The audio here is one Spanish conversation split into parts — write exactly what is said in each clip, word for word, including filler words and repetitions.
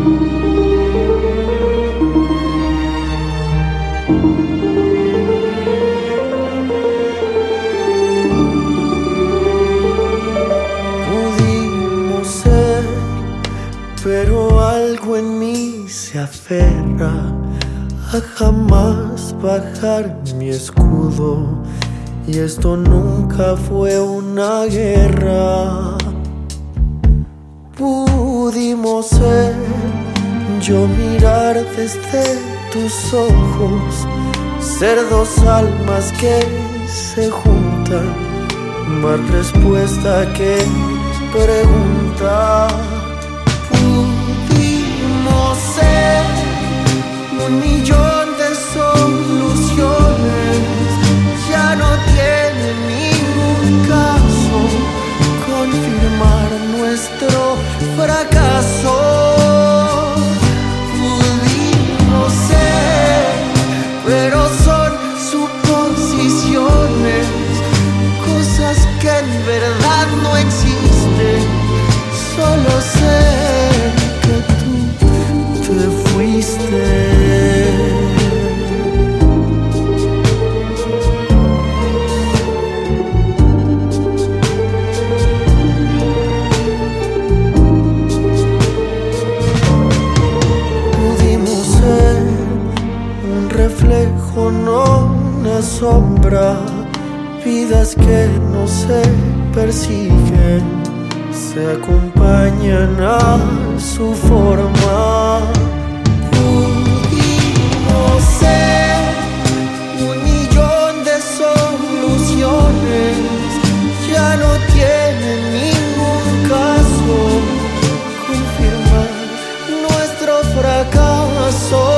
Pudimos ser, pero algo en mí se aferra a jamás bajar mi escudo. Y esto nunca fue una guerra. Pudimos ser, yo mirar desde tus ojos, ser dos almas que se juntan, más respuesta que pregunta. Pudimos ser un millón de soluciones, ya no tiene ningún caso confirmar nuestro fracaso. Pudimos ser, pero son suposiciones, cosas que en verdad no existen. Solo sé que tú te fuiste. Reflejo, no una sombra, vidas que no se persiguen, se acompañan a su forma. Pudimos ser un millón de soluciones, ya no tiene ningún caso confirmar nuestro fracaso.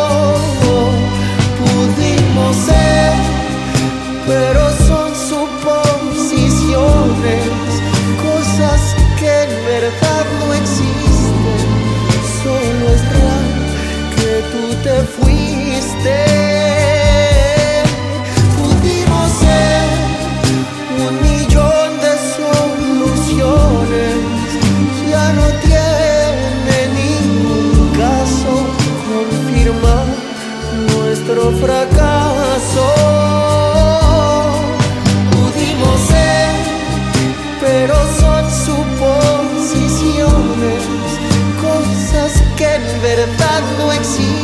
Ser, pero son suposiciones, cosas que en verdad no existen. Solo es real que tú te fuiste. Pudimos ser un millón de soluciones, ya no tiene ningún caso confirmar nuestro fracaso. Pudimos ser, pero son suposiciones, cosas que en verdad no existen.